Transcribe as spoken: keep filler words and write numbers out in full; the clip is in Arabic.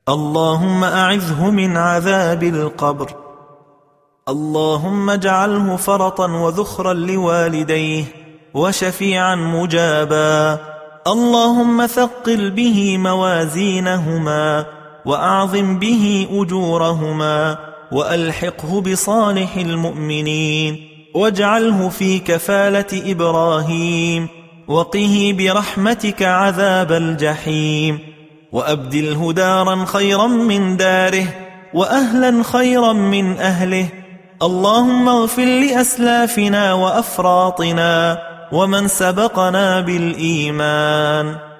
اللهم أعذه من عذاب القبر. اللهم اجعله فرطا وذخرا لوالديه وشفيعا مجابا. اللهم ثقل به موازينهما وأعظم به أجورهما وألحقه بصالح المؤمنين واجعله في كفالة إبراهيم وقه برحمتك عذاب الجحيم وأبدله دارا خيرا من داره وأهلا خيرا من أهله. اللهم اغفر لأسلافنا وأفراطنا ومن سبقنا بالإيمان.